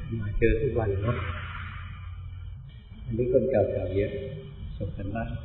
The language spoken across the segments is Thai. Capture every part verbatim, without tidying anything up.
มาเจอทุกวันเนาะอันนี้คนเก่าๆเยอะส่งกันบ้าง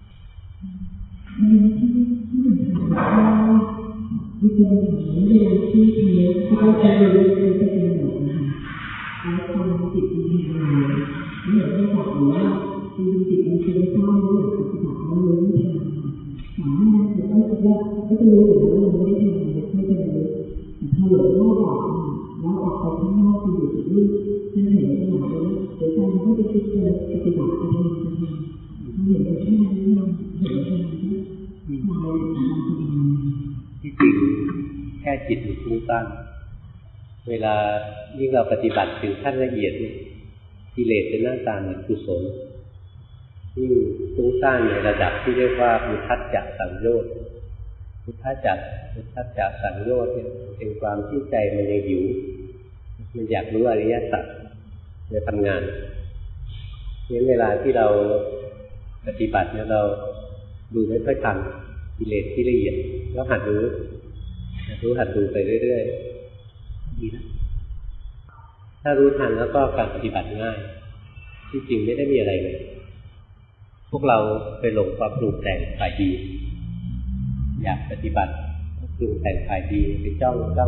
วิธีการเวลาที่ทำแล้วเขาจะรู้ว่าจะเป็นแบบนะคะแล้วความจิตมันทำงานไม่เหมือนที่บอกว่าจริงๆจิตมันคือไม่ใช่ไม่อยากปฏิบัติแล้วรู้ไม่ทันสามารถจะต้องคิดว่าก็จะรู้อยู่แล้วว่ามันไม่ได้ทำไม่เป็นไรแต่พอหลงรอบบอกแล้วออกไปข้างนอกคืออยู่ที่นี่ท่านเห็นขนาดนี้เดี๋ยวการที่จะคิดจะปฏิบัติจะทำจะทำเห็นแค่นั้นเห็นแค่นั้นก็เราสามารถทำที่จริงแค่จิตมันฟุ้งซ่านเวลายิ่งเราปฏิบัติถึงขั้นละเอียดเนี่ยกิเลสเป็นหน้าตาเหมือนกุศลยิ่งฟุ้งซ่านในระดับที่เรียกว่ามุทัจจะสังโยชน์มุทัจจะมุทัจจะสังโยชน์เนี่ยเป็นความที่ใจมันยังหิวมันอยากรู้อริยสัจจะทำงานงั้นเวลาที่เราปฏิบัติเนี่ยเราดูไม่ค่อยทันกิเลสที่ละเอียดแล้วหัดรู้หัดรู้หัดดูไปเรื่อยๆดีนะถ้ารู้ทันแล้วก็การปฏิบัติง่ายที่จริงไม่ได้มีอะไรเลยพวกเราไปหลงความปรุงแต่งฝ่ายดีอยากปฏิบัติปรุงแต่งฝ่ายดีไปจ้องจ้อง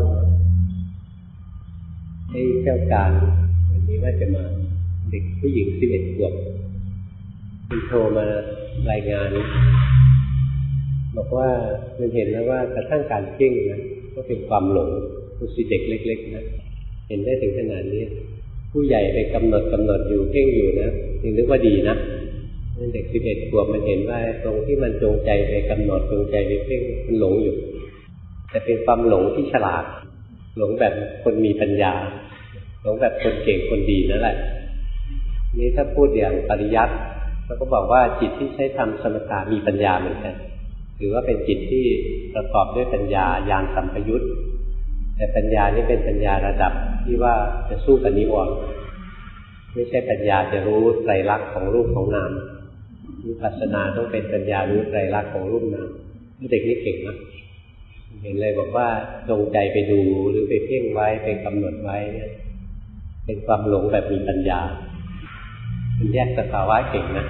ให้เจ้าการวันนี้ว่าจะมาเด็กผู้หญิงสิบเอ็ดขวบมันโทรมารายงานบอกว่ามันเห็นแล้วว่ากระทั่งการเพ่งนะก็เป็นความหลงคือสิเด็กเล็กๆนะเห็นได้ถึงขนาดนี้ผู้ใหญ่ไปกำหนดกำหนดอยู่เพ่งอยู่นะยังนึกว่าดีนะเด็กสิบเอ็ดขวบมันเห็นว่าตรงที่มันจงใจไปกำหนดจงใจไปเพ่งมันหลงอยู่แต่เป็นความหลงที่ฉลาดหลงแบบคนมีปัญญาหลงแบบคนเก่งคนดีนั่นแหละนี่ถ้าพูดอย่างปริยัติเราก็บอกว่าจิตที่ใช้ทำสมถะมีปัญญาเหมือนกันถือว่าเป็นจิตที่ประกอบด้วยปัญญาญาณสัมปยุตแต่ปัญญานี่เป็นปัญญาระดับที่ว่าจะสู้กับนิวรณ์ไม่ใช่ปัญญาจะรู้ไตรลักษณ์ของรูปของนามวิปัสสนาต้องเป็นปัญญารู้ไตรลักษณ์ของรูปนามเด็กนี่เก่งนะเห็นเลยบอกว่าจงใจไปดูหรือไปเพ่งไว้ไปกำหนดไว้เนี่ยเป็นความหลงแบบมีปัญญาเป็นแยกสภาวะเก่งนะ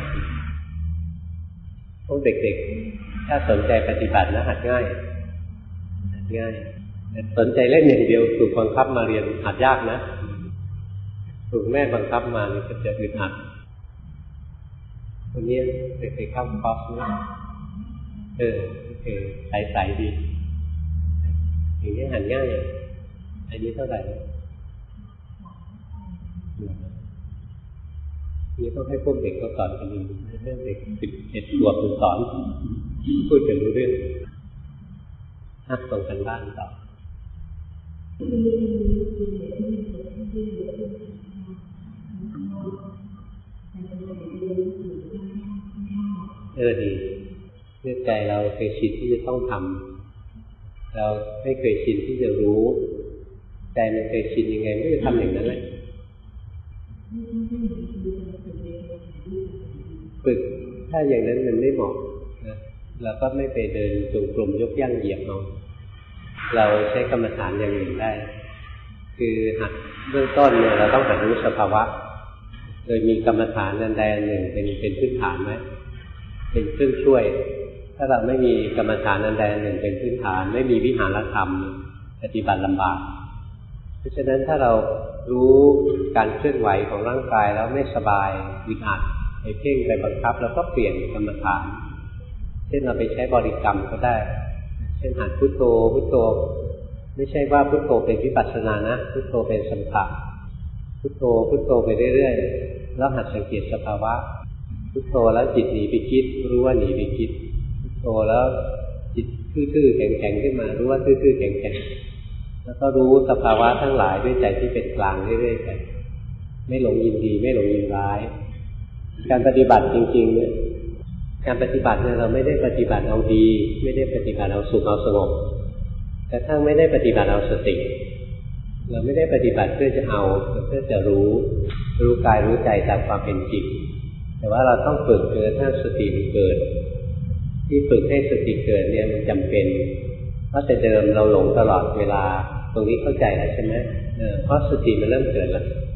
พวกเด็กๆถ้าสนใจปฏิบัตินะหัดง่ายหัดง่ายสนใจเล่นอย่างเดียวถูกบังคับมาเรียนหัดยากนะถูกแม่บังคับมานี่ก็จะอึดอัดวันนี้เด็กๆเข้าคอร์สนะเออโอเคใสๆดีอย่างนี้หัดง่ายอันนี้เท่าไหร่นี่ต้องให้พวกเด็กเขาสอนกันดีเรื่องเด็กสิบเอ็ดขวบสอนพูดกันรู้เรื่องนักส่งกันบ้านต่อเออดีเนื่องใจเราเคยชินที่จะต้องทำเราไม่เคยชินที่จะรู้ใจมันเคยชินยังไงไม่จะทำอย่างนั้นเลยฝึกถ้าอย่างนั้นมันไม่เหมาะนะเราก็ไม่ไปเดินจงกรมยกย่างเหยียบเอาเราใช้กรรมฐานอย่างอื่นได้คือหัดเบื้องต้นเนี่ยเราต้องหัดรู้สภาวะโดยมีกรรมฐานอันใดอันหนึ่งเป็นเป็นพื้นฐานไหมเป็นเครื่องช่วยถ้าเราไม่มีกรรมฐานอันใดอันหนึ่งเป็นพื้นฐานไม่มีวิหารธรรมปฏิบัติลำบากเพราะฉะนั้นถ้าเรารู้การเคลื่อนไหวของร่างกายแล้วไม่สบายอึดอัดไปเพ่งไปบังคับแล้วก็เปลี่ยนกรรมฐานเช่นเราไปใช้บริกรรมก็ได้เช่นหัดพุทโธพุทโธไม่ใช่ว่าพุทโธเป็นวิปัสสนานะพุทโธเป็นสมถะพุทโธพุทโธไปเรื่อยๆแล้วหัดสังเกตสภาวะพุทโธแล้วจิตหนีไปคิดรู้ว่าหนีไปคิดพุทโธแล้วจิตทื่อๆแข็งๆขึ้นมารู้ว่าทื่อๆแข็งๆแล้วก็รู้สภาวะทั้งหลายด้วยใจที่เป็นกลางเรื่อยๆไปไม่หลงยินดีไม่หลงยินร้ายการปฏิบัติจริงๆเนี่ยการปฏิบัติเนี่ยเราไม่ได้ปฏิบัติเอาดีไม่ได้ปฏิบัติเอาสุขเอาสงบแต่ถ้าไม่ได้ปฏิบัติเอาสติเราไม่ได้ปฏิบัติเพื่อจะเอาเพื่อจะรู้รู้กายรู้ใจตามความเป็นจริงแต่ว่าเราต้องฝึกจนกระทั่งสติมันเกิดที่ฝึกให้สติเกิดเนี่ยมันจำเป็นเพราะแต่เดิมเราหลงตลอดเวลาตรงนี้เข้าใจแล้วใช่ไหมเพราะสติมันเริ่มเกิดแล้ว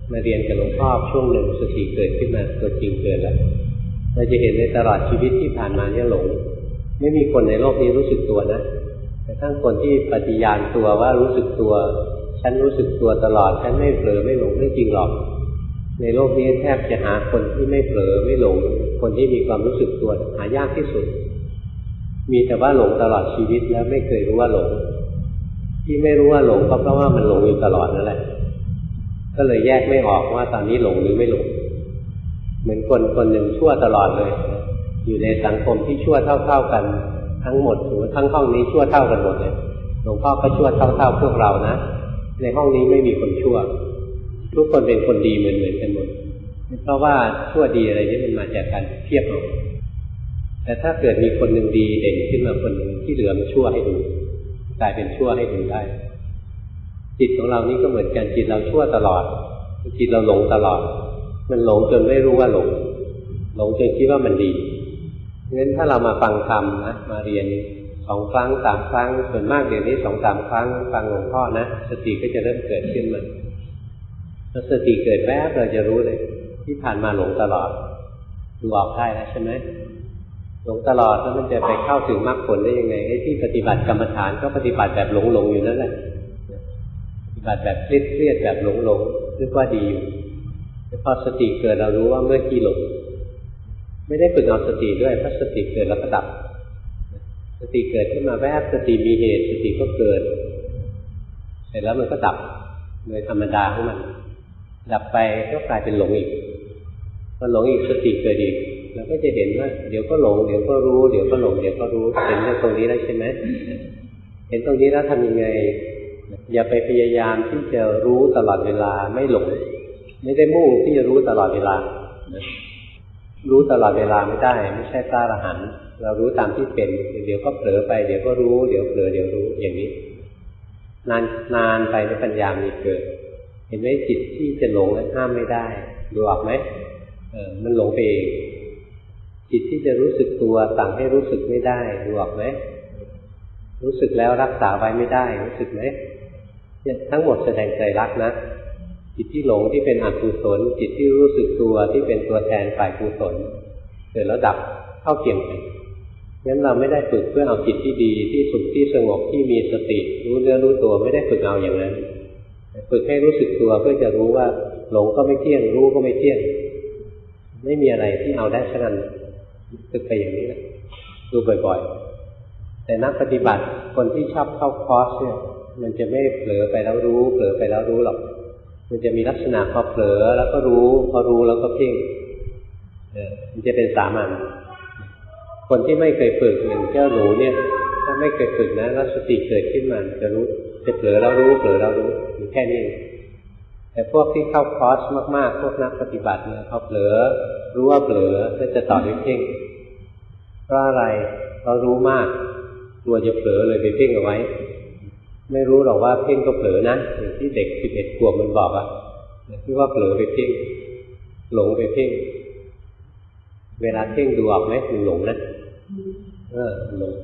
มาเรียนกับหลวงพ่อช่วงหนึ่งสติเกิดขึ้นมาตัวจริงเกิดแล้วเราจะเห็นในตลอดชีวิตที่ผ่านมาเนี่ยหลงไม่มีคนในโลกนี้รู้สึกตัวนะแต่ทั้งคนที่ปฏิญาณตัวว่ารู้สึกตัวฉันรู้สึกตัวตลอดฉันไม่เผลอไม่หลงไม่จริงหรอกในโลกนี้แทบจะหาคนที่ไม่เผลอไม่หลงคนที่มีความรู้สึกตัวหายากที่สุดมีแต่ว่าหลงตลอดชีวิตแล้วไม่เคยรู้ว่าหลงที่ไม่รู้ว่าหลงก็เพราะว่ามันหลงอยู่ตลอดนั่นแหละก็เลยแยกไม่ออกว่าตอนนี้หลงหรือไม่หลงเหมือนคนคนหนึ่งชั่วตลอดเลยอยู่ในสังคมที่ชั่วเท่าๆกันทั้งหมดหรือทั้งห้องนี้ชั่วเท่ากันหมดเลยหลวงพ่อก็ชั่วเท่าๆพวกเรานะในห้องนี้ไม่มีคนชั่วทุกคนเป็นคนดีเหมือนๆกันหมดเพราะว่าชั่วดีอะไรนี่มันมาจากการเทียบเอาแต่ถ้าเกิดมีคนหนึ่งดีเด่นขึ้นมาคนหนึ่งที่เหลือมันชั่วให้ดูกลายเป็นชั่วให้ดูได้จิตของเรานี่ก็เหมือนกันจิตเราชั่วตลอดจิตเราหลงตลอดมันหลงจนไม่รู้ว่าหลงหลงจนคิดว่ามันดีงั้นถ้าเรามาฟังธรรมนะมาเรียนสองครั้งสามครั้งส่วนมากเดี๋ยวนี้สองสามครั้งฟังหลวงพ่อนะสติก็จะเริ่มเกิดขึ้นมาพอสติเกิดแวบเราจะรู้เลยที่ผ่านมาหลงตลอดดูออกได้แล้วใช่ไหมหลงตลอดแล้วมันจะไปเข้าถึงมรรคผลได้ยังไงไอ้ที่ปฏิบัติกรรมฐานก็ปฏิบัติแบบหลงหลงอยู่นั่นแหละปฏิบัติแบบเครียดเครียดแบบหลงหลงนึกว่าดีอยู่พอสติเกิดเรารู้ว่าเมื่อกี้หลงไม่ได้ฝึกเอาสติด้วยเพราะสติเกิดแล้วก็ดับสติเกิดขึ้นมาแวบสติมีเหตุสติก็เกิดเสร็จแล้วมันก็ดับโดยธรรมดาของมันดับไปก็กลายเป็นหลงอีกพอหลงอีกสติเกิดอีกเราก็จะเห็นว่าเดี๋ยวก็หลงเดี๋ยวก็รู้เดี๋ยวก็หลงเดี๋ยวก็รู้เห็นตรงนี้แล้วใช่ไหมเห็นตรงนี้แล้วทำยังไงอย่าไปพยายามที่จะรู้ตลอดเวลาไม่หลงไม่ได้มุ่งที่จะรู้ตลอดเวลารู้ตลอดเวลาไม่ได้ไม่ใช่พระอรหันต์เรารู้ตามที่เป็นเดี๋ยวก็เผลอไปเดี๋ยวก็รู้เดี๋ยวเผลอเดี๋ยวรู้อย่างนี้นานนานไปในปัญญามีเกิดเห็นไหมจิตที่จะหลงนั้นห้ามไม่ได้ดูออกไหมเออมันหลงไปเองจิตที่จะรู้สึกตัวสั่งให้รู้สึกไม่ได้ดูออกไหมรู้สึกแล้วรักษาไว้ไม่ได้รู้สึกไหมเนี่ยทั้งหมดแสดงใจรักนะจิตที่หลงที่เป็นอกุศลจิตที่รู้สึกตัวที่เป็นตัวแทนฝ่ายกุศลเกิดแล้วดับเข้าเกี่ยงกันงั้นเราไม่ได้ฝึกเพื่อเอาจิตที่ดีที่สุขที่สงบที่มีสติรู้เนื้อรู้ตัวไม่ได้ฝึกเอาอย่างนั้นฝึกให้รู้สึกตัวเพื่อจะรู้ว่าหลงก็ไม่เที่ยงรู้ก็ไม่เที่ยงไม่มีอะไรที่เอาได้ฉะนั้นฝึกไปอย่างนี้แหละดูบ่อยๆแต่นักปฏิบัติคนที่ชอบเข้าคอร์สเนี่ยมันจะไม่เผลอไปแล้วรู้เผลอไปแล้วรู้หรอกมันจะมีลักษณะพอเผลอแล้วก็รู้พอรู้แล้วก็เพ่งเออมันจะเป็นสามัญคนที่ไม่เคยฝึกอย่างเจ้าหนูเนี่ยถ้าไม่เคยฝึกนะแล้วสติเกิดขึ้นมาจะรู้จะเผลอแล้วรู้เผลอแล้วรู้อยู่แค่นี้แต่พวกที่เข้าคอร์สมากๆพวกนักปฏิบัติเนี่ยพอเผลอรู้ว่าเผลอก็จะต่อด้วยเพ่งเพราะอะไรเรารู้มากกลัวจะเผลอเลยไปเพ่งเอาไว้ไม่รู้หรอกว่าเพ่งก็เผลอนะอย่างที่เด็กสิบเอ็ดขวบมันบอกอะที่ว่าเผลอไปเพ่งหลงไปเพ่งเวลาเพ่งดูออกไหมมันหลงนะเออหลง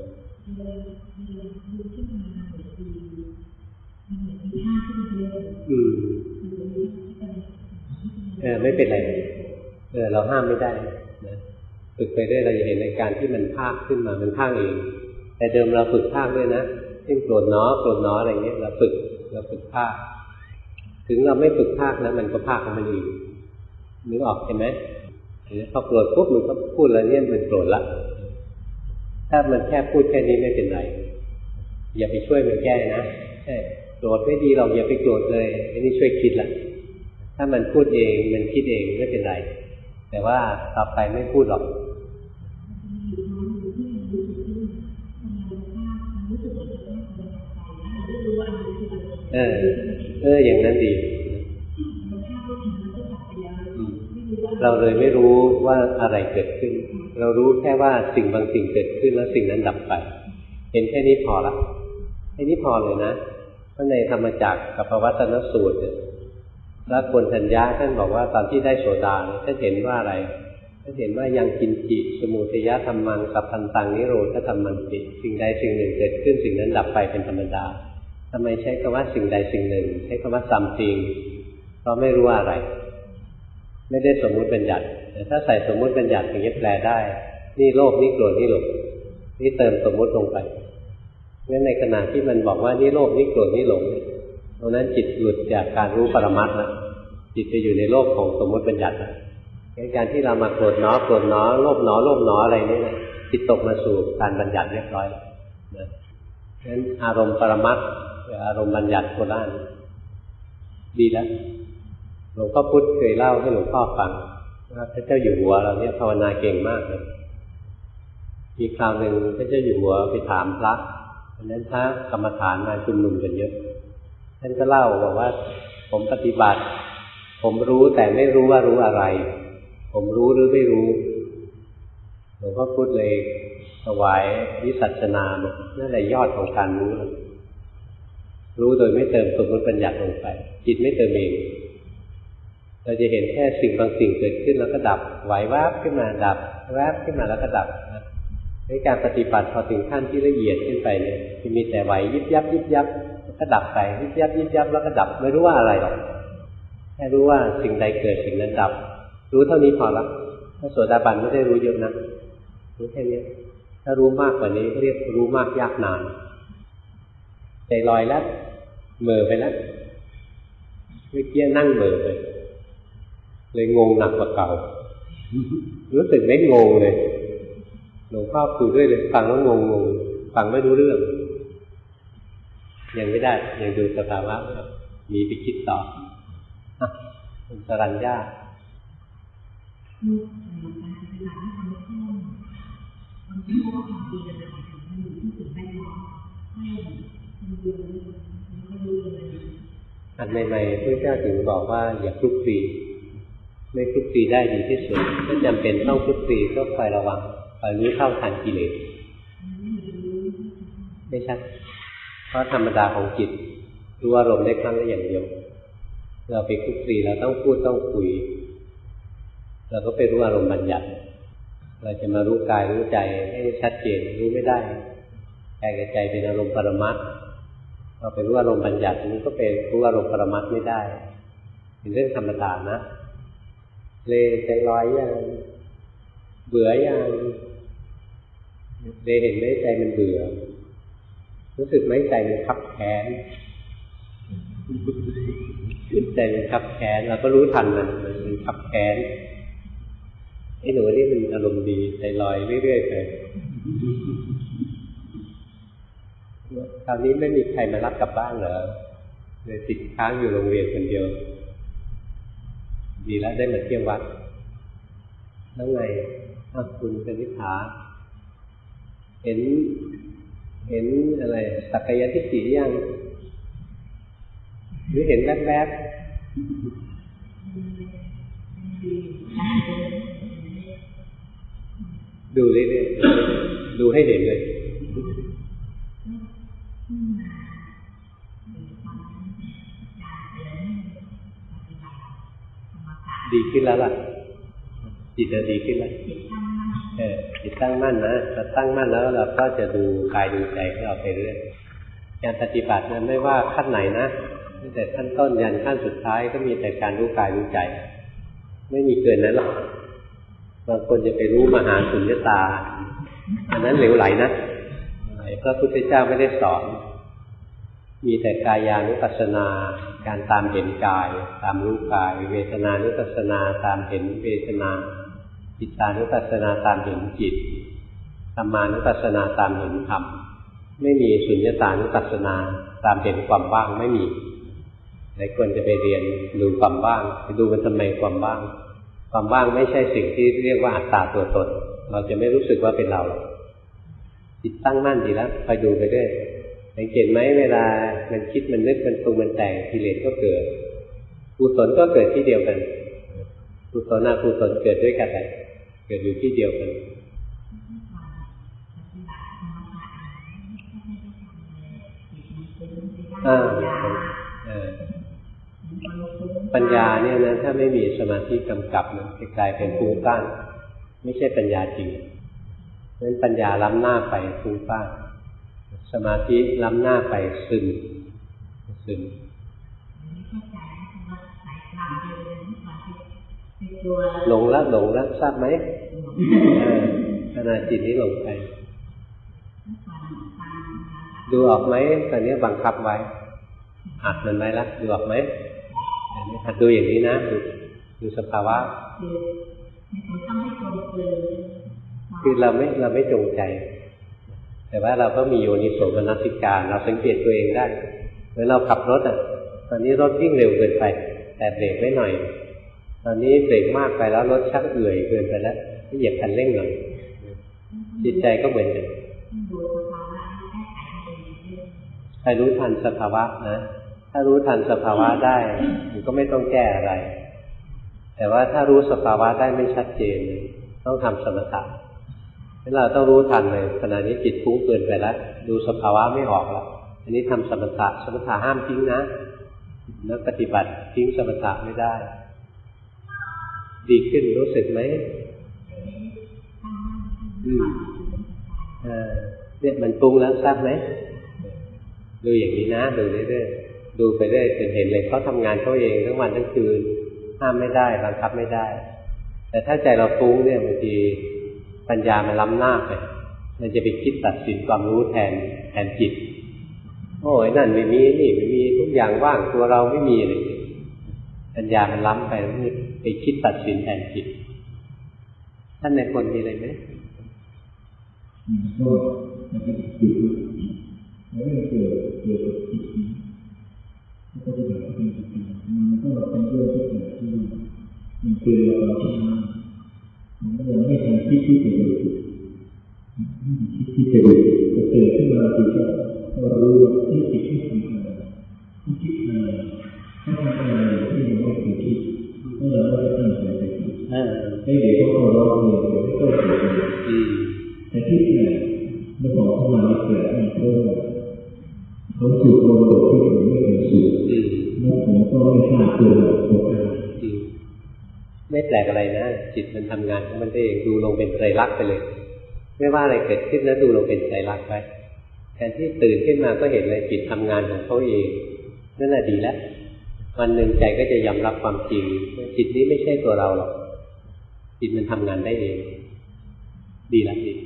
อืมเออไม่เป็นไรเออเราห้ามไม่ได้นะฝึกไปเรื่อยเราจะเห็นในการที่มันพากขึ้นมามันพากเองแต่เดิมเราฝึกพากด้วยนะเช่นโกรธน้อโกรธน้ออะไรเงี้ยเราฝึกเราฝึกพากถึงเราไม่ฝึกพากนะมันก็พากของมันเองนึกออกใช่ไหมพอโกรธปุ๊บมันก็พูดแล้วเนี่ยมันโกรธละถ้ามันแค่พูดแค่นี้ไม่เป็นไรอย่าไปช่วยมันแก้นะใช่โกรธไม่ดีเราอย่าไปโกรธเลยอันนี้ช่วยคิดละถ้ามันพูดเองมันคิดเองไม่เป็นไรแต่ว่าต่อไปไม่พูดหรอกเออเอออย่างนั้นดีเราเลยไม่รู้ว่าอะไรเกิดขึ้นเรารู้แค่ว่าสิ่งบางสิ่งเกิดขึ้นแล้วสิ่งนั้นดับไปเห็นแค่นี้พอละแค่นี้พอเลยนะเพราะในธรรมจักรกับปวัตตนสูตรแล้วคนทัญญาท่านบอกว่าตอนที่ได้โสดาท่านเห็นว่าอะไรท่านเห็นว่ายังกินจิสมุทัยธรรมังสัพพันตังนิโรธธรรมันติสิ่งใดสิ่งหนึ่งเกิดขึ้นสิ่งนั้นดับไปเป็นธรรมดาทำไมใช้คำว่าสิ่งใดสิ่งหนึ่งใช้คำว่า something เพราะไม่รู้ว่าอะไรไม่ได้สมมุติบัญญัติแต่ถ้าใส่สมมุติบัญญัติอย่างนี้แปลได้นี่โลภนี่โกรธนี่หลงนี่เติมสมมุติลงไปงั้นในขณะที่มันบอกว่านี่โลภนี่โกรธนี่หลงตรงนั้นจิตหลุดจากการรู้ปรมัตถ์แล้วจิตไปอยู่ในโลกของสมมุติบัญญัติแล้วการที่เรามาโกรธหนอโกรธหนอโลภหนอโลภหนออะไรนี่นะจิตตกมาสู่การบัญญัติเรียบร้อยแล้วนะงั้นอารมณ์ปรมัตถ์กับอารมณ์บัญญัติโคราชดีแล้วหลวงพ่อพุธเคยเล่าให้หลวงพ่อฟังว่าพระเจ้าอยู่หัวเราเนี่ยภาวนาเก่งมากเลยมีคราวหนึ่งพระเจ้าอยู่หัวไปถามพระเพราะนั้นพระกรรมฐานมาชุมนุมกันเยอะท่านก็เล่าบอกว่าผมปฏิบัติผมรู้แต่ไม่รู้ว่ารู้อะไรผมรู้หรือไม่รู้หลวงพ่อพุธเลยถวายวิสัชนานั่นแหละยอดของการรู้รู้โดยไม่เติมสมมุติบัญญัติลงไปจิตไม่เติมเองเราจะเห็นแค่สิ่งบางสิ่งเกิดขึ้นแล้วก็ดับไหวแวบขึ้นมาดับแวบขึ้นมาแล้วก็ดับในการปฏิบัติพอถึงขั้นที่ละเอียดขึ้นไปเนี่ยจะมีแต่ไหวยิบยับยิบยับแล้วก็ดับไปยิบยับยิบยับแล้วก็ดับไม่รู้ว่าอะไรหรอกแค่รู้ว่าสิ่งใดเกิดสิ่งนั้นดับรู้เท่านี้พอละพระโสดาบันไม่ได้รู้เยอะนะรู้แค่นี้ถ้ารู้มากกว่านี้เรียกรู้มากยากนานใจลอยแล้วเหม่อไปแล้วเมื่อกี้นั่งเหม่อไปเลยงงหนักกว่าเก่ารู้สึกไม่งงเลยหลวงพ่อคุยด้วยเลยฟังแล้วงงงฟังไม่รู้เรื่องยังไม่ได้ยังดูสภาวะมีไปคิดต่อคุณสรัญญาอันใหม่ๆพระเจ้าถึงบอกว่าอย่าคลุกคลีไม่คลุกคลีได้ดีที่สุดถ้าจำเป็นต้องคลุกคลีก็คอยระวังคอยรู้เท่าทันกิเลสไม่ใช่เพราะธรรมดาของจิตรู้อารมณ์ได้ครั้งละอย่างเดียวเราไปคลุกคลีเราต้องพูดต้องคุยเราก็ไปรู้อารมณ์บัญญัติเราจะมารู้กายรู้ใจให้ชัดเจนรู้ไม่ได้กายกับใจเป็นอารมณ์ปรมัตถ์เราไปรู้อารมณ์บัญญัตินี้ก็เป็นรู้อารมณ์ปรมัตถ์ไม่ได้เป็นเรื่องธรรมดานะเลยใจลอยยังเบื่อยังเลยเห็นไหมใจมันเบื่อรู้สึกไหมใจมันคับแค้นใจมันคับแค้นเราก็รู้ทันมันมันคับแค้นไอ้หนูนี่มันอารมณ์ดีใจลอยเรื่อยๆไปคราวนี้ไม่มีใครมารับกลับบ้านเหรอเลยติดค้างอยู่โรงเรียนคนเดียวดีแล้วได้มาเที่ยววัดแล้วไงอ้าวคุณกนิษฐาเห็นเห็นอะไรสักกายทิฏฐิยังหรือเห็นแวบๆดูเรื่อยๆดูให้เห็นเลยดีขึ้นแล้วล่ะจิตจะดีขึ้นแล้วเออจิตตั้งมั่นนะถ้าตั้งมั่นแล้วเราก็จะดูกายดูใจของเราไปเรื่อยการปฏิบัตินั้นไม่ว่าขั้นไหนนะตั้งแต่ขั้นต้นยันขั้นสุดท้ายก็มีแต่การรู้กายรู้ใจไม่มีเกินนั้นหรอกบางคนจะไปรู้มหาสุญญตาอันนั้นเหลวไหลนะพระพุทธเจ้าไม่ได้สอนมีแต่กายานุปัสสนาการตามเห็นกายตามรู้กายเวทนานุปัสสนาตามเห็นเวทนาจิตานุปัสสนาตามเห็นจิตธรรมานุปัสสนาตามเห็นธรรมไม่มีสุญญตานุปัสสนาตามเห็นความว่างไม่มีหลายคนจะไปเรียนดูความว่างไปดูมันทำไมความว่างความว่างไม่ใช่สิ่งที่เรียกว่าอัตตาตัวตนเราจะไม่รู้สึกว่าเป็นเราจิตตั้งมั่นดีแล้วคอยดูไปเรื่อยสังเกตไหมเวลามันคิดมันนึกมันปรุงมันแต่งกิเลสก็เกิดกุศลก็เกิดที่เดียวกันกุศลอกุศลเกิดด้วยกันเลยเกิดอยู่ที่เดียวกันอ่าปัญญาเนี่ยนะถ้าไม่มีสมาธิกำกับมันจะกลายเป็นฟุ้งซ่านไม่ใช่ปัญญาจริงเพราะฉะนั้นปัญญาล้ำหน้าไปฟุ้งซ่านสมาธิล้ำหน้าไปซึมซึมหลงละหลงละทราบไหมขณะจิตนี้หลงไปดูออกไหมตอนนี้บังคับไว้หัดมันไว้ละดูออกไหมหัดดูอย่างนี้นะดูดูสภาวะคือเราไม่เราไม่จงใจแต่ว่าเราก็มีโยนิโสมนสิการเราสังเกตตัวเองได้เมื่อเราขับรถอ่ะตอนนี้รถวิ่งเร็วเกินไปแต่เบรกไว้หน่อยตอนนี้เบรกมากไปแล้วรถชักเอื่อยเกินไปแล้วเหยียบคันเร่งหน่อยจิตใจก็เหมือนกันใครรู้ทันสภาวะนะถ้ารู้ทันสภาวะได้มันก็ไม่ต้องแก้อะไรแต่ว่าถ้ารู้สภาวะได้ไม่ชัดเจนต้องทำสมถะงั้นเราต้องรู้ทันเลยขณะนี้จิตฟุ้งเกินไปแล้วดูสภาวะไม่ออกแล้วอันนี้ทำสมถะสมถะห้ามทิ้งนะนักปฏิบัติทิ้งสมถะไม่ได้ดีขึ้นรู้สึกไหมอืมอ่าเนี่ยมันฟุ้งแล้วทราบไหมดูอย่างนี้นะดูเรื่อยๆดูไปเรื่อยจนเห็นเลยเขาทำงานเขาเองทั้งวันทั้งคืนห้ามไม่ได้บังคับไม่ได้แต่ถ้าใจเราฟุ้งเนี่ยบางทีปัญญามันล้ำหน้าไปมันจะไปคิดตัดสินความรู้แทนแทนจิตโอ้ยนั่นไม่มีนี่ไม่มีทุกอย่างว่างตัวเราไม่มีเลยปัญญามันล้ำไปไปคิดตัดสินแทนจิตท่านในคนมีอะไรไหมก็มันจะติดแล้วมันเกิดเกิดจิตนี้ก็จะแบบเป็นจิตมันก็เป็นเรื่องที่เกิดขึ้นมันคือเราทำมันก็ยังไม่ทันที่ที่จะดูที่จะดูจะเกิดขึ้นมาคือจะเรารู้ว่าที่จิตที่ทำอะไรที่คิดอะไรถ้าทำอะไรที่มันไม่เคยคิดก็เราไม่ได้ตั้งใจไปคิดให้เด็กเขาเราเรียนให้เข้าใจแต่ที่เนี่ยมันบอกเข้ามาเกิดมันเพราะว่าเขาสูดลมแบบที่ผมไม่เคยสูดแล้วผมก็ไม่ทราบตัวตัวเองไม่แปลกอะไรนะจิตมันทำงานของมันเองดูลงเป็นไตรลักษณ์ไปเลยไม่ว่าอะไรเกิดขึ้นแล้วดูลงเป็นไตรลักษณ์ไปแทนที่ตื่นขึ้นมาก็เห็นเลยจิตทำงานของเขาเองนั่นแหละดีแล้ววันหนึ่งใจก็จะยอมรับความจริงจิตนี้ไม่ใช่ตัวเราหรอกจิตมันทำงานได้เองดีแล้วดี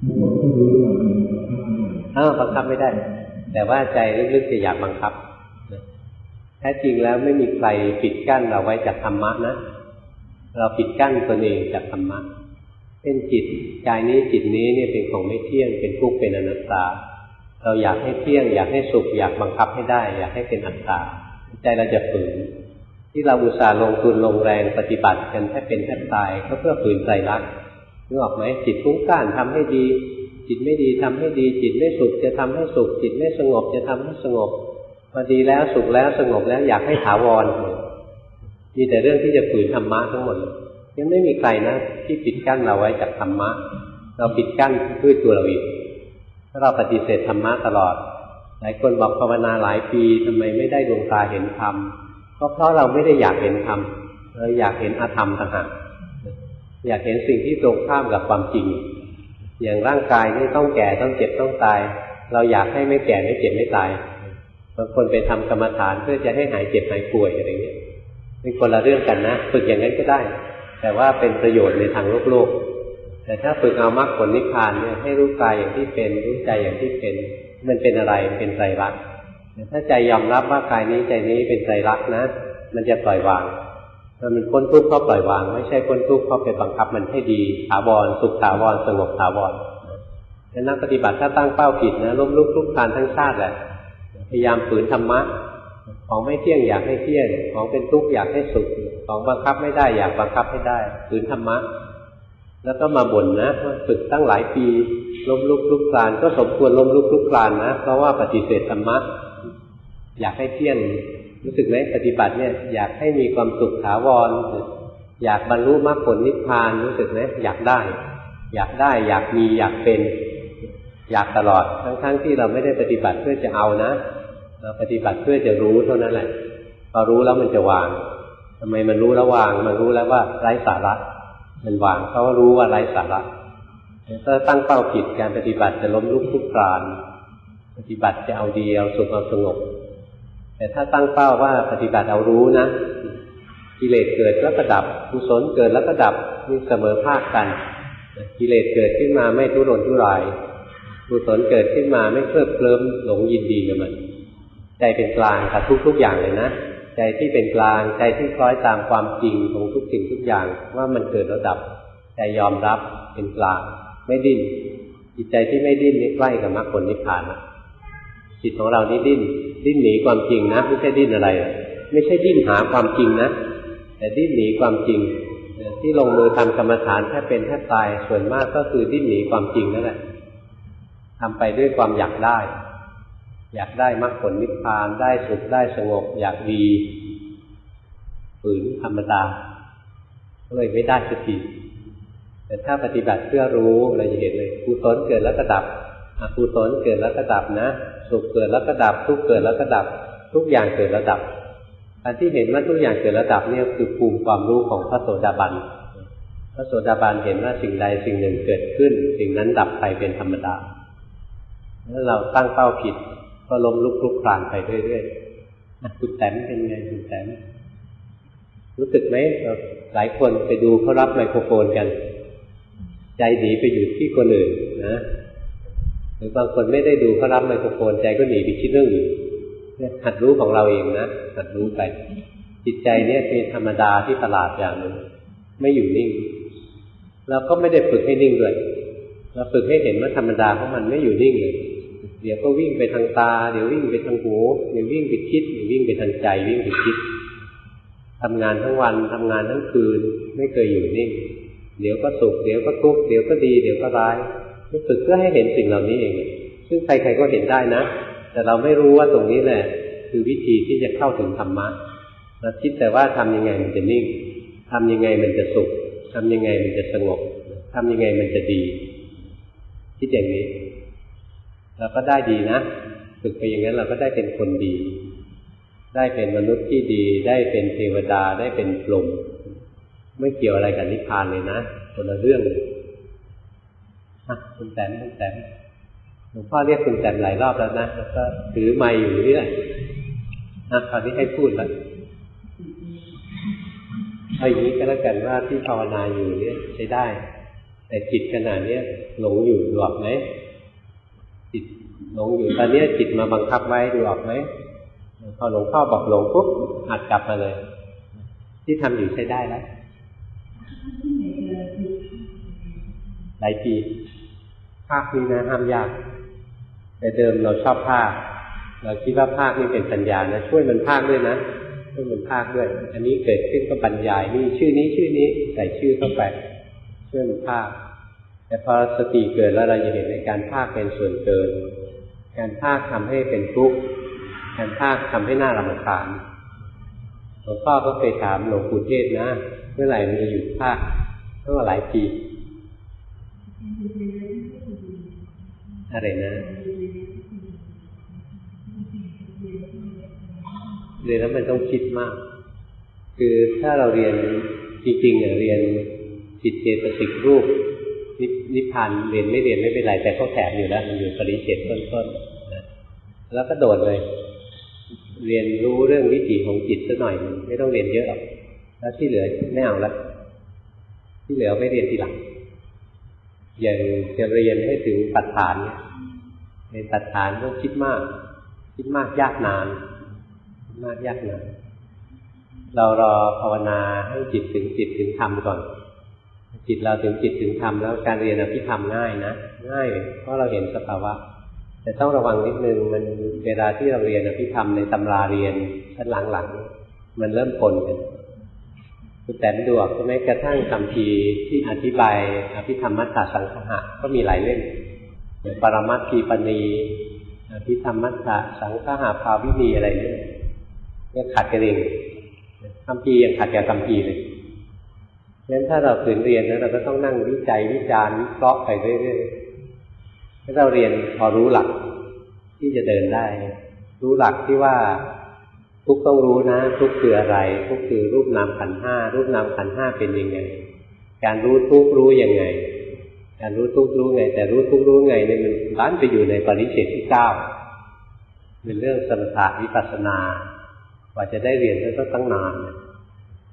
อ้าวบังคับไม่ได้แต่ว่าใจลึกๆจะอยากบังคับแท้จริงแล้วไม่มีใครปิดกั้นเราไว้จากธรรมะนะเราปิดกั้นตนเองจากธรรมะเป็นจิตกายนี้จิตนี้เนี่ยเป็นของไม่เที่ยงเป็นทุกข์เป็นอนัตตาเราอยากให้เที่ยงอยากให้สุขอยากบังคับให้ได้อยากให้เป็นอัตตาใจเราจะฝืนที่เราอุตส่าห์ลงทุนลงแรงปฏิบัติกันแทบเป็นแทบตายก็เพื่อฝืนใจรักนึกออกไหมจิตฟุ้งซ่านทำให้ดีจิตไม่ดีทำให้ดีจิตไม่สุขจะทำให้สุขจิตไม่สงบจะทำให้สงบพอดีแล้วสุขแล้วสงบแล้วอยากให้ถาวรมีแต่เรื่องที่จะฝืนธรรมะทั้งหมดยังไม่มีใครนะที่ปิดกั้นเราไว้จากธรรมะเราปิดกั้นด้วยตัวเราเองถ้าเราปฏิเสธธรรมะตลอดหลายคนบอกภาวนาหลายปีทำไมไม่ได้ดวงตาเห็นธรรมก็เพราะเราไม่ได้อยากเห็นธรรมเราอยากเห็นอธรรมต่างหากอยากเห็นสิ่งที่ตรงข้ามกับความจริงอย่างร่างกายนี่ต้องแก่ต้องเจ็บต้องตายเราอยากให้ไม่แก่ไม่เจ็บไม่ตายบางคนไปทำกรรมฐานเพื่อจะให้หายเจ็บหายป่วยอะไรเงี้ยเป็นคนละเรื่องกันนะฝึกอย่างนั้นก็ได้แต่ว่าเป็นประโยชน์ในทางโลกโลกแต่ถ้าฝึกเอามรรคผลนิพพานเนี่ยให้รู้กายอย่างที่เป็นรู้ใจอย่างที่เป็นมันเป็นอะไรเป็นไตรลักษณ์ถ้าใจยอมรับว่ากายนี้ใจนี้เป็นไตรลักษณ์นะมันจะปล่อยวางมันพ้นทุกข์เพราะปล่อยวางไม่ใช่พ้นทุกข์เพราะไปบังคับมันให้ดีถาวรสุขถาวรสงบถาวรแต่นักปฏิบัติถ้าตั้งเป้าผิดนะล้มลุกคลุกคลานทั้งชาติแหละพยายามฝืนธรรมะของไม่เที่ยงอยากให้เที่ยงของเป็นทุกข์อยากให้สุขของบังคับไม่ได้อยากบังคับให้ได้ฝืนธรรมะแล้วก็มาบ่นนะว่าฝึกตั้งหลายปีล้มลุกคลุกคลานก็สมควรล้มลุกคลุกคลานนะเพราะว่าปฏิเสธธรรมะอยากให้เที่ยงรู้สึกไหมปฏิบัติเนี่ยอยากให้มีความสุขถาวรอยากบรรลุมรรคผลนิพพานรู้สึกไหมอยากได้อยากได้อยากมีอยากเป็นอยากตลอดทั้งๆที่เราไม่ได้ปฏิบัติเพื่อจะเอานะเราปฏิบัติเพื่อจะรู้เท่านั้นแหละพอรู้แล้วมันจะวางทำไมมันรู้แล้ววางมันรู้แล้วว่าไร้สาระมันวางเพราะว่ารู้ว่าไร้สาระถ้าตั้งเป้าผิดการปฏิบัติจะล้มลุกคลุกคลานปฏิบัติจะเอาดีเอาสุขเอาสงบแต่ถ้าตั้งเป้าว่าปฏิบัติเอารู้นะกิเลสเกิดแล้วก็ดับกุศลเกิดแล้วก็ดับนี่เสมอภาคกันกิเลสเกิดขึ้นมาไม่ทุรนทุรายกุศลเกิดขึ้นมาไม่เคลิบเคลิ้มหลงยินดีกับมันใจเป็นกลางกับทุกๆอย่างเลยนะใจที่เป็นกลางใจที่คล้อยตามความจริงของทุกสิ่งทุกอย่างว่ามันเกิดแล้วดับใจยอมรับเป็นกลางไม่ดิ้นจิตใจที่ไม่ดิ้นนี่ใกล้กับมรรคผลนิพพานนะจิตของเรานี่ดิ้นดิ้นหนีความจริงนะไม่ใช่ดิ้นอะไรไม่ใช่ดิ้นหาความจริงนะแต่ดิ้นหนีความจริงที่ลงมือทำกรรมฐานแทบเป็นแทบตายส่วนมากก็คือดิ้นหนีความจริงนั่นแหละทำไปด้วยความอยากได้อยากได้มรรคผลนิพพานได้สุขได้สงบอยากดีฝืนธรรมดาก็เลยไม่ได้สักทีแต่ถ้าปฏิบัติเพื่อรู้เราจะเห็นเลยกุศลเกิดแล้วก็ดับอกุศลเกิดแล้วก็ดับนะสุขเกิดแล้วก็ดับทุกข์เกิดแล้วก็ดับทุกอย่างเกิดแล้วดับการที่เห็นว่าทุกอย่างเกิดแล้วดับเนี่ยคือภูมิความรู้ของพระโสดาบันพระโสดาบันเห็นว่าสิ่งใดสิ่งหนึ่งเกิดขึ้นสิ่งนั้นดับไปเป็นธรรมดาแล้วเราตั้งเป้าผิดก็ล้มลุกคลุกคลานไปเรื่อยๆคุณแต้มเป็นไงคุณแต้มรู้สึกไหมหลายคนไปดูเขารับไมโครโฟนกันใจหนีไปอยู่ที่คนอื่นนะหรือบางคนไม่ได้ดูเขารับไมโครโฟนใจก็หนีไปคิดเรื่องอื่นหัดรู้ของเราเองนะหัดรู้ไปจิตใจเนี่ยเป็นธรรมดาที่ประหลาดอย่างหนึ่งไม่อยู่นิ่งเราก็ไม่ได้ฝึกให้นิ่งด้วยเราฝึกให้เห็นว่าธรรมดาของมันไม่อยู่นิ่งเลยเดี๋ยวก็วิ่งไปทางตาเดี๋ยววิ่งไปทางหูเดี๋ยววิ่งไปคิดเดี๋ยววิ่งไปทางใจวิ่งไปคิดทำงานทั้งวันทำงานทั้งคืนไม่เคยอยู่นิ่งเดี๋ยวก็สุขเดี๋ยวก็ทุกข์เดี๋ยวก็ดีเดี๋ยวก็ร้ายฝึกเพื่อให้เห็นสิ่งเหล่านี้เองซึ่งใครๆก็เห็นได้นะแต่เราไม่รู้ว่าตรงนี้แหละคือวิธีที่จะเข้าถึงธรรมะเราคิดแต่ว่าทำยังไงมันจะนิ่งทำยังไงมันจะสุขทำยังไงมันจะสงบทำยังไงมันจะดีคิดอย่างนี้เราก็ได้ดีนะฝึกไปอย่างนั้นเราก็ได้เป็นคนดีได้เป็นมนุษย์ที่ดีได้เป็นเทวดาได้เป็นพรหมไม่เกี่ยวอะไรกับนิพพานเลยนะคนละเรื่องเลยคุณแต้มคุณแต้มหลวงพ่อเรียกคุณแต้มหลายรอบแล้วนะแล้วก็ถือไมค์อยู่นี่แหละนะคราวนี้ให้พูดแล้วเอาอย่างนี้ก็แล้วกันว่าที่ภาวนาอยู่เนี่ยใช้ได้แต่จิตขณะนี้หลงอยู่ดูออกไหมจิตหลงอยู่ตอนนี้จิตมาบังคับไว้ดูออกไหมพอหลวงพ่อบอกหลงปุ๊บหัดกลับมาเลยที่ทำอยู่ใช้ได้แล้วหลายปีภาคนี้นะห้ามยากแต่เดิมเราชอบภาคเราคิดว่าภาคนี่เป็นปัญญานะช่วยมันภาคด้วยนะช่วยมันภาคด้วยอันนี้เกิดขึ้นก็บรรยายนี่ชื่อนี้ชื่อนี้ใส่ชื่อเข้าไปช่วยมันภาคแต่พอสติเกิดแล้วเราจะเห็นในการภาคเป็นส่วนเกินการภาคทำให้เป็นทุกข์การภาคทำให้น่ารำคาญหลวงพ่อก็เคยถามหลวงปู่เทศนะเมื่อไหร่มันจะหยุดภาคก็หลายปีอะไรนะเรียนแล้วมันต้องคิดมากคือถ้าเราเรียนจริงๆเนี่ยเรียนจิตเจตสิกรูปนิพพานเรียนไม่เรียนไม่เป็นไรแต่ก็แถมอยู่แล้วมันอยู่ปริเฉดต้นๆนะแล้วก็โดดเลยเรียนรู้เรื่องวิถีของจิตสักหน่อยไม่ต้องเรียนเยอะหรอกแล้วที่เหลือไม่เอาละที่เหลือไม่เรียนทีหลังอย่างจะเรียนให้ถึงปัฏฐานเนี่ยในปัฏฐานต้องคิดมากคิดมากยากนานคิดมากยากนานเรารอภาวนาให้จิตถึงจิตถึงธรรมก่อนจิตเราถึงจิตถึงธรรมแล้วการเรียนอภิธรรมง่ายนะง่ายเพราะเราเห็นสภาวะแต่ต้องระวังนิดนึงมันเวลาที่เราเรียนอภิธรรมในตำราเรียนชั้นหลังๆมันเริ่มปนกันคุณแต้มดูออกใช่ไหมกระทั่งคำพีที่อธิบายอภิธรรมมัฏฐสังคหะก็มีหลายเล่มอย่างปรมัตถีปณีอภิธรรมมัฏฐสังคหะภาวินีอะไรเนี่ยยังขัดกันเองคำพียังขัดกับคำพีเลยงั้นถ้าเราฝืนเรียนนะเราก็ต้องนั่งวิจัยวิจารณ์วิเคราะห์ไปเรื่อยๆถ้าเราเรียนพอรู้หลักที่จะเดินได้รู้หลักที่ว่าทุกต้องรู้นะทุกคืออะไรทุกคือรูปนามขันธ์ห้ารูปนามขันธ์ห้าเป็นยังไงการรู้ทุกรู้ยังไงการรู้ทุกรู้ไงแต่รู้ทุกรู้ไงเนี่ยมันล้านไปอยู่ในปริเฉดที่เก้าเป็นเรื่องสมถะวิปัสสนากว่าจะได้เรียนก็ต้องตั้งนาน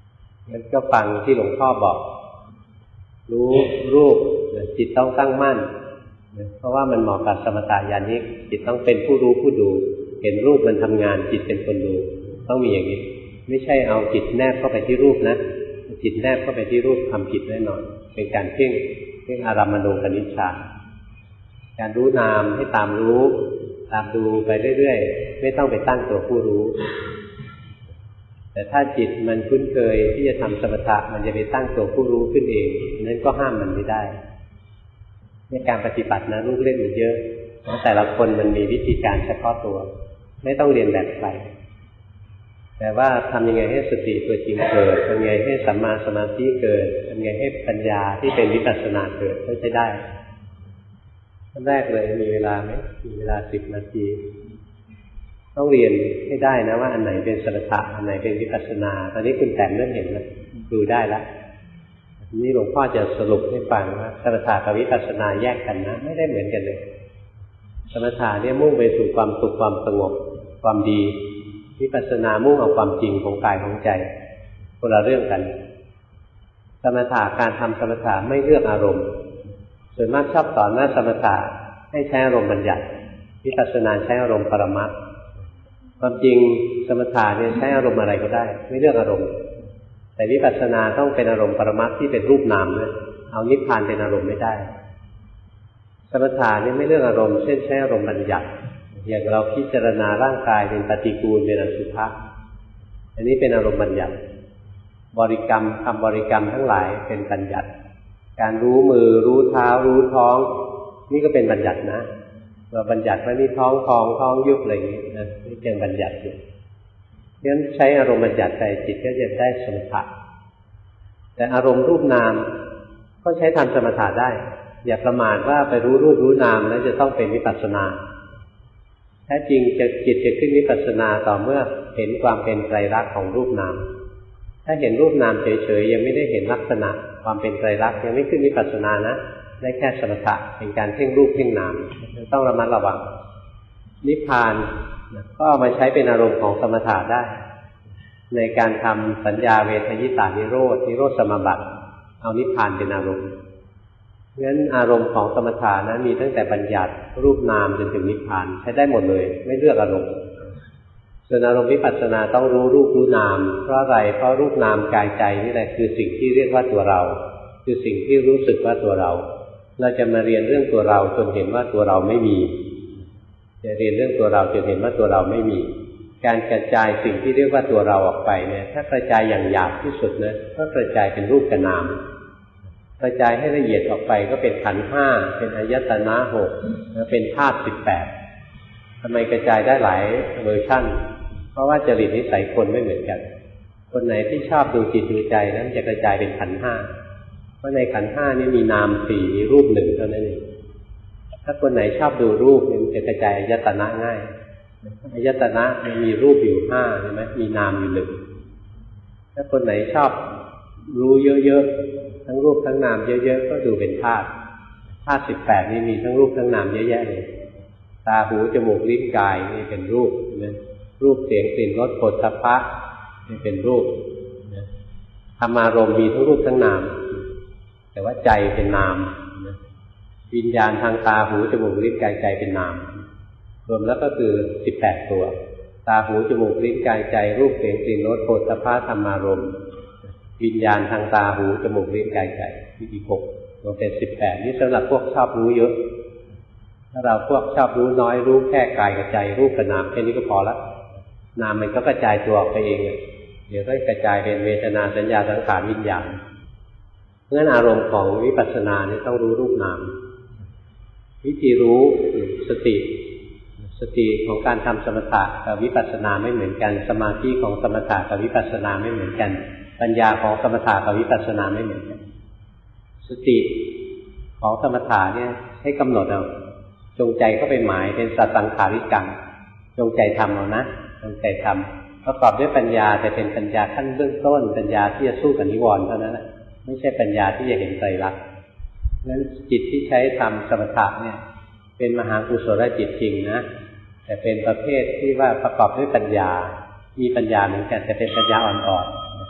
งั้นก็ฟังที่หลวงพ่อบอกรู้รูปจิตต้องตั้งมั่นเพราะว่ามันเหมาะกับสมถะญาณิกจิตต้องเป็นผู้รู้ผู้ดูเห็นรูปมันทำงานจิตเป็นคนดูต้องมีอย่างนี้ไม่ใช่เอาจิตแนบเข้าไปที่รูปนะจิตแนบเข้าไปที่รูปทำผิดแน่นอนเป็นการเพ่งเพ่งอารัมมณูปนิชฌานการรู้นามให้ตามรู้ตามดูไปเรื่อยๆไม่ต้องไปตั้งตัวผู้รู้แต่ถ้าจิตมันคุ้นเคยที่จะทำสมถะมันจะไปตั้งตัวผู้รู้ขึ้นเองนั้นก็ห้ามมันไม่ได้ในการปฏิบัตินะลูกเล่นมันเยอะแต่ละคนมันมีวิธีการเฉพาะตัวไม่ต้องเรียนแบบใครแต่ว่าทำยังไงให้สติตัวจริงเกิดทำยังไงให้สัมมาสมาธิเกิดทำยังไงให้ปัญญาที่เป็นวิปัสสนาเกิดก็จะได้ขั้นแรกเลยมีเวลาไหมมีเวลาสิบนาทีต้องเรียนให้ได้นะว่าอันไหนเป็นสมถะอันไหนเป็นวิปัสสนาตอนนี้คุณแต้มเริ่มเห็นแล้วดูได้แล้วนี่หลวงพ่อจะสรุปให้ฟังว่าสมถะกับวิปัสสนาแยกกันนะไม่ได้เหมือนกันเลยสมถะเนี่ยมุ่งไปสู่ความสุขความสงบความดีวิปัสสนามุ่งเอาความจริงของกายของใจคนละเรื่องกันสมถะการทำสมถะไม่เลือกอารมณ์ส่วนมากชอบสอนว่าสมถะให้ใช้อารมณ์บัญญัติวิปัสสนาใช้อารมณ์ปรมัตถ์ความจริงสมถะเนี่ยใช้อารมณ์อะไรก็ได้ไม่เลือกอารมณ์แต่วิปัสสนาต้องเป็นอารมณ์ปรมัตถ์ที่เป็นรูปนามนะเอานิพพานเป็นอารมณ์ไม่ได้สมถะเนี่ยไม่เลือกอารมณ์เช่นใช้อารมณ์บัญญัติอย่างเราพิจารณาร่างกายเป็นปฏิกูลเป็นอสุภะอันนี้เป็นอารมณ์บัญญัติบริกรรมคำบริกรรมทั้งหลายเป็นบัญญัติการรู้มือรู้เท้ารู้ท้องนี่ก็เป็นบัญญัตินะเราบัญญัติว่านี่ท้องพองท้องยุบอะไรอย่างนี้นะนี่เป็นบัญญัติอยู่เพราะฉะนั้นใช้อารมณ์บัญญัติใจจิตก็จะได้สมถะแต่อารมณ์รูปนามก็ใช้ทำสมถะได้อย่าประมาทว่าไปรู้รูปรู้นามแล้วจะต้องเป็นวิปัสสนาแท้จริงจะจิตจะขึ้นวิปัสสนาต่อเมื่อเห็นความเป็นไตรลักษณ์ของรูปนามถ้าเห็นรูปนามเฉยๆยังไม่ได้เห็นลักษณะความเป็นไตรลักษณ์ยังไม่ขึ้นวิปัสสนานะได้แค่สมถะเป็นการเพ่งรูปเพ่งนามต้องระมัดระวังนิพพานก็เอามาใช้เป็นอารมณ์ของสมถะได้ในการทำสัญญาเวทยิตานิโรธนิโรธสมาบัติเอานิพพานเป็นอารมณ์งั้นอารมณ์ของสมถะนะมีตั้งแต่บัญญัติรูปนามจนถึงนิพพานใช้ได้หมดเลยไม่เลือกอารมณ์ส่วนอารมณ์วิปัสสนาต้องรู้รูปรู้นามเพราะอะไรเพราะรูปนามกายใจนี่แหละคือสิ่งที่เรียกว่าตัวเราคือสิ่งที่รู้สึกว่าตัวเราเราจะมาเรียนเรื่องตัวเราจนเห็นว่าตัวเราไม่มีจะเรียนเรื่องตัวเราจนเห็นว่าตัวเราไม่มีการกระจายสิ่งที่เรียกว่าตัวเราออกไปเนี่ยถ้ากระจายอย่างหยาบที่สุดนะก็กระจายเป็นรูปกับนามกระจายให้ละเอียดออกไปก็เป็นขันธ์ห้าเป็นอายตนะหกเป็นธาตุสิบแปดทำไมกระจายได้หลายเวอร์ชันเพราะว่าจริตนิสัยคนไม่เหมือนกันคนไหนที่ชอบดูจิตดูใจนั้นจะกระจายเป็นขันธ์ห้าเพราะในขันธ์ห้านี่มีนามสี่มีรูปหนึ่งเท่านั้นเองถ้าคนไหนชอบดูรูปมันจะกระจายอายตนะง่ายอายตนะมันมีรูปอยู่ห้าใช่ไหมมีนามอยู่หนึ่งถ้าคนไหนชอบรู้เยอะๆทั้งรูปทั้งนามเยอะๆก็ดูเป็นธาตุธาตุสิบแปดนี่มีทั้งรูปทั้งนามเยอะแยะเลยตาหูจมูกลิ้นกายนี่เป็นรูปใช่ไหมรูปเสียงกลิ่นรสโผฏฐัพพะนี่เป็นรูปธรรมารมณ์มีทั้งรูปทั้งนามแต่ว่าใจเป็นนามวิญญาณทางตาหูจมูกลิ้นกายใจเป็นนามรวมแล้วก็คือสิบแปดตัวตาหูจมูกลิ้นกายใจรูปเสียงกลิ่นรสโผฏฐัพพะธรรมารมณ์วิญญาณทางตาหูจมูกลิ้นกายใจมีอีกหกรวมเป็นสิบแปดนี่สำหรับพวกชอบรู้เยอะถ้าเราพวกชอบรู้น้อยรู้แค่กายกับใจรูปกับนามแค่นี้ก็พอละนามมันก็กระจายตัวออกไปเองเดี๋ยวก็กระจายเป็นเวทนาสัญญาสังขารวิญญาณเพราะฉะนั้นอารมณ์ของวิปัสสนาเนี่ยต้องรู้รูปนามวิธีรู้สติสติของการทำสมถะกับวิปัสสนาไม่เหมือนกันสมาธิของสมถะกับวิปัสสนาไม่เหมือนกันปัญญาของสมถะกับวิปัสสนาไม่เหมือนกันสติของสมถะเนี่ยให้กำหนดเอาจงใจเข้าไปหมายเป็นสัตตังขาริกังจงใจทำเอานะจงใจทำประกอบด้วยปัญญาแต่เป็นปัญญาขั้นเบื้องต้นปัญญาที่จะสู้กับนิวรณ์เท่านั้นแหละไม่ใช่ปัญญาที่จะเห็นไตรลักษณ์นั้นจิตที่ใช้ทำสมถะเนี่ยเป็นมหากุศลจิตจริงนะแต่เป็นประเภทที่ว่าประกอบด้วยปัญญามีปัญญาเหมือนกันแต่เป็นปัญญาอ่อนๆ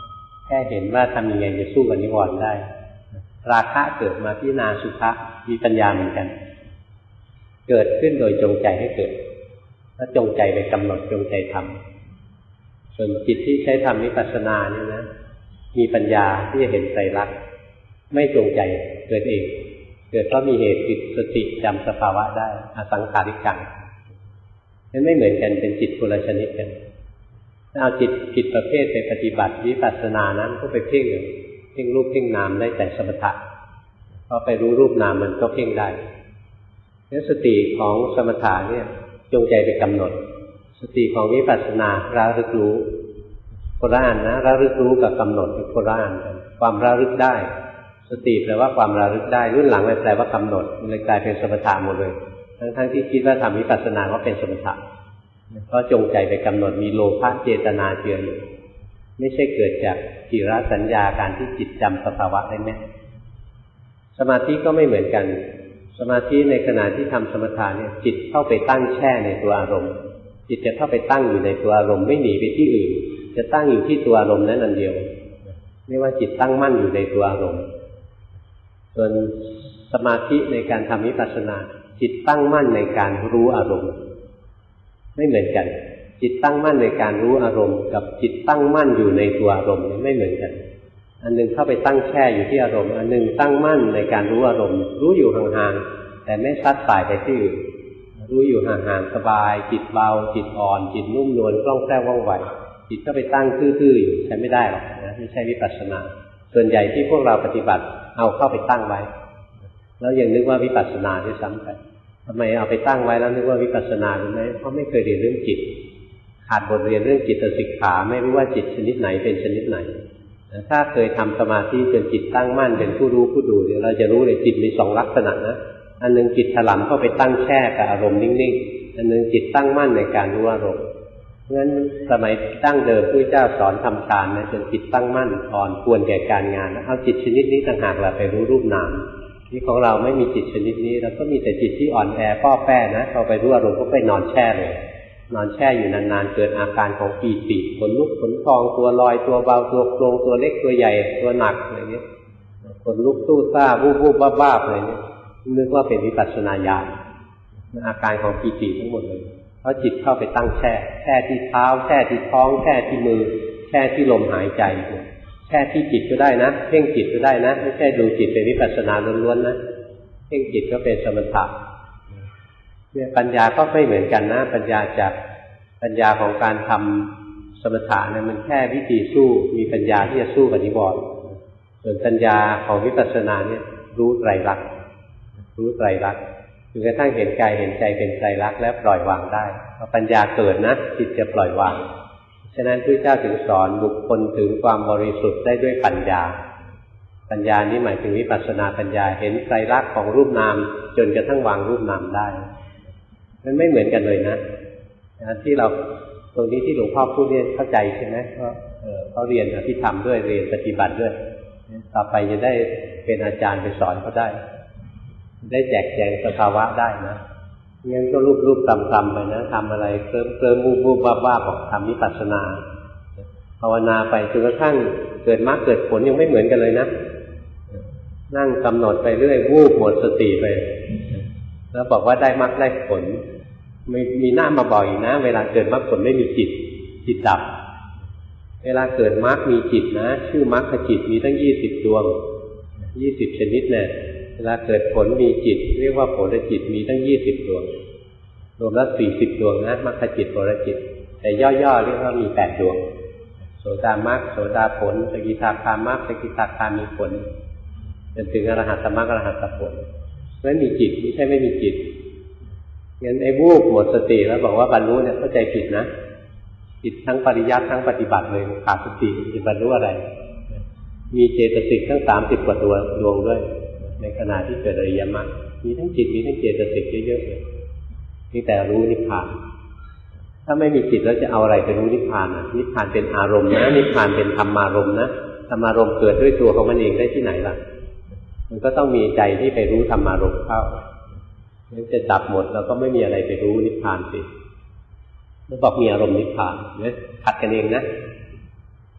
แค่เห็นว่าทำยังไงจะสู้กับนิวรณ์ได้ราคะเกิดมาพิจารณาสุภะมีปัญญาเหมือนกันเกิดขึ้นโดยจงใจให้เกิดแล้วจงใจไปกำหนดจงใจทำส่วนจิตที่ใช้ทำวิปัสสนาเนี่ยนะมีปัญญาที่จะเห็นไตรลักษณ์ไม่จงใจเกิดเองเกิดเพราะมีเหตุคือสติจำสภาวะได้อสังขาริกังนั้นไม่เหมือนกันเป็นจิตคนละชนิดกันถ้าเอาจิตผิดประเภทไปปฏิบัติวิปัสสนานั้นก็ไปเพ่งเพ่งรูปเพ่งนามได้แต่สมถะพอไปรู้รูปนามมันก็เพ่งได้แล้วสติของสมถะเนี่ยจงใจไปกำหนดสติของวิปัสสนาระลึกรู้โบราณนะระลึกรู้กับกำหนดเป็นโบราณกันความระลึกได้สติแปลว่าความระลึกได้รุ่นหลังแปลว่ากำหนดมันเลยกลายเป็นสมถะหมดเลยทั้งๆที่คิดว่าทำวิปัสสนาก็เป็นสมถะเพราะจงใจไปกำหนดมีโลภะเจตนาเจืออยู่ไม่ใช่เกิดจากจิรสัญญาการที่จิตจำสภาวะได้แม่นสมาธิก็ไม่เหมือนกันสมาธิในขณะที่ทำสมถะเนี่ยจิตเข้าไปตั้งแช่ในตัวอารมณ์จิตจะเข้าไปตั้งอยู่ในตัวอารมณ์ไม่หนีไปที่อื่นจะตั้งอยู่ที่ตัวอารมณ์นั้นอันเดียวเรียกว่าจิตตั้งมั่นอยู่ในตัวอารมณ์ส่วนสมาธิในการทำวิปัสสนาจิตตั้งมั่นในการรู้อารมณ์ไม่เหมือนกันจิตตั้งมั่นในการรู้อารมณ์กับจิตตั้งมั่นอยู่ในตัวอารมณ์ไม่เหมือนกันอันนึงเข้าไปตั้งแช่อยู่ที่อารมณ์อันนึงตั้งมั่นในการรู้อารมณ์รู้อยู่ห่างๆแต่ไม่ซัดสายไปที่อื่นรู้อยู่ห่างๆสบายจิตเบาจิตอ่อนจิตนุ่มนวลคล่องแคล่วว่องไวจิตก็ไปตั้งทื่อๆอยู่ใช้ไม่ได้หรอกนะไม่ใช่วิปัสสนาส่วนใหญ่ที่พวกเราปฏิบัติเอาเข้าไปตั้งไว้แล้วยังนึกว่าวิปัสสนาด้วยซ้ำไปทำไมเอาไปตั้งไว้แล้วนึกว่าวิปัสสนารู้ไหมเพราะไม่เคยเรียนเรื่องจิตขาดบทเรียนเรื่องจิตสิกขาไม่รู้ว่าจิตชนิดไหนเป็นชนิดไหนถ้าเคยทำสมาธิจนจิตตั้งมั่นเป็นผู้รู้ผู้ดูเนี่ยเราจะรู้เลยจิตมีสองลักษณะนะอันนึงจิตถลำเข้าไปตั้งแช่กับอารมณ์นิ่งๆอันนึงจิตตั้งมั่นในการรู้อารมณ์เพราะฉะนั้นสมัยตั้งเดิมพระเจ้าสอนทำฌานนะจนจิตตั้งมั่นอ่อนควรแก่การงานเอาจิตชนิดนี้ต่างหากเราไปรู้รูปนามนี่ของเราไม่มีจิตชนิดนี้เราก็มีแต่จิตที่อ่อนแอป้อแป้นะพอไปรู้อารมณ์ก็ไปนอนแช่เลยนอนแช่อยู่นานๆเกิดอาการของปีติขนลุกขนพองตัวลอยตัวเบาตัวโครงตัวเล็กตัวใหญ่ตัวหนักอะไรเงี้ยขนลุกตู้ซ่าวูบวูบบ้าๆอะไรเงี้ยนึกว่าเป็นวิปัสสนาญาณอาการของปีติทั้งหมดเลยเพราะจิตเข้าไปตั้งแช่แช่ที่เท้าแช่ที่ท้องแช่ที่มือแช่ที่ลมหายใจแช่ที่จิตก็ได้นะเพ่งจิตก็ได้นะไม่ใช่ดูจิตเป็นวิปัสสนาล้วนๆนะเพ่งจิตก็เป็นสมถะเนี่ยปัญญาก็ไม่เหมือนกันนะปัญญาจากปัญญาของการทำสมถะเนี่ยมันแค่วิธีสู้มีปัญญาที่จะสู้กับนิวรณ์ส่วนปัญญาของวิปัสสนาเนี่ยรู้ไตรลักษณ์รู้ไตรลักษณ์จนกระทั่งเห็นกายเห็นใจเป็นไตรลักษณ์และปล่อยวางได้พอปัญญาเกิดนะจิตจะปล่อยวางฉะนั้นพระเจ้าถึงสอนบุคคลถึงความบริสุทธิ์ได้ด้วยปัญญาปัญญานี้หมายถึงวิปัสสนาปัญญาเห็นไตรลักษณ์ของรูปนามจนกระทั่งวางรูปนามได้มันไม่เหมือนกันเลยนะที่เราตรงนี้ที่หลวงพ่อพูดเนี่ยเข้าใจใช่ไหมเพราะเขาเรียนอภิธรรมด้วยเรียนปฏิบัติด้วยต่อไปจะได้เป็นอาจารย์ไปสอนเขาได้ได้แจกแจงสภาวะได้นะงั้นก็รูปรูปตำตำไปนะทำอะไรเติมเติมบูบบูบบ้าบ้าบอกทำวิปัสสนาภาวนาไปจนกระทั่งเกิดมรรคเกิดผลยังไม่เหมือนกันเลยนะนั่งกำหนดไปเรื่อยวูบหมดสติไปแล้วบอกว่าได้มรรคได้ผลไม่มีหน้ามาบอกอีกนะเวลาเกิดมรรคผลไม่มีจิตจิตดับเวลาเกิดมรรคมีจิตนะชื่อมรรคจิตมีตั้งยี่สิบดวงยี่สิบชนิดเนี่ยเวลาเกิดผลมีจิตเรียกว่าผลจิตมีตั้งยี่สิบดวงรวมแล้วสี่สิบดวงนะมรรคจิตผลจิตแต่ย่อๆเรียกว่ามีแปดดวงโสดามรรคโสดาผลสกิทาคามรรคสกิทาคามีผลจนถึงอรหัตมรรคอรหัตผลเพราะฉะนั้นมีจิตไม่ใช่ไม่มีจิตงั้นไอ้วูบหมดสติแล้วบอกว่าบรรลุเนี่ยเข้าใจผิดนะผิดทั้งปริยัติทั้งปฏิบัติเลยขาดสติจะบรรลุอะไรมีเจตสิกทั้งสามสิบกว่าตัวดวงด้วยในขณะที่เกิดอริยมรรคมีทั้งจิตมีทั้งเจตสิกเยอะๆเลยนี่แต่รู้นิพพานถ้าไม่มีจิตแล้วจะเอาอะไรไปรู้นิพพานอ่ะนิพพานเป็นอารมณ์นะนิพพานเป็นธรรมารมณ์นะธรรมารมณ์เกิดด้วยตัวของมันเองได้ที่ไหนล่ะมันก็ต้องมีใจที่ไปรู้ธรรมารมณ์เข้างั้นจะดับหมดเราก็ไม่มีอะไรไปรู้นิพพานสิแล้วบอกมีอารมณ์นิพพานเนี่ยขัดกันเองนะ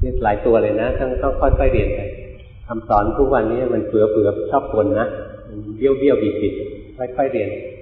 นี่หลายตัวเลยนะต้องต้องค่อยๆเรียนไปคำสอนทุกวันนี้มันเปื่อเปื่อชอบกลนะมันเบี้ยวเบี้ยวบิดบิดค่อยๆเรียน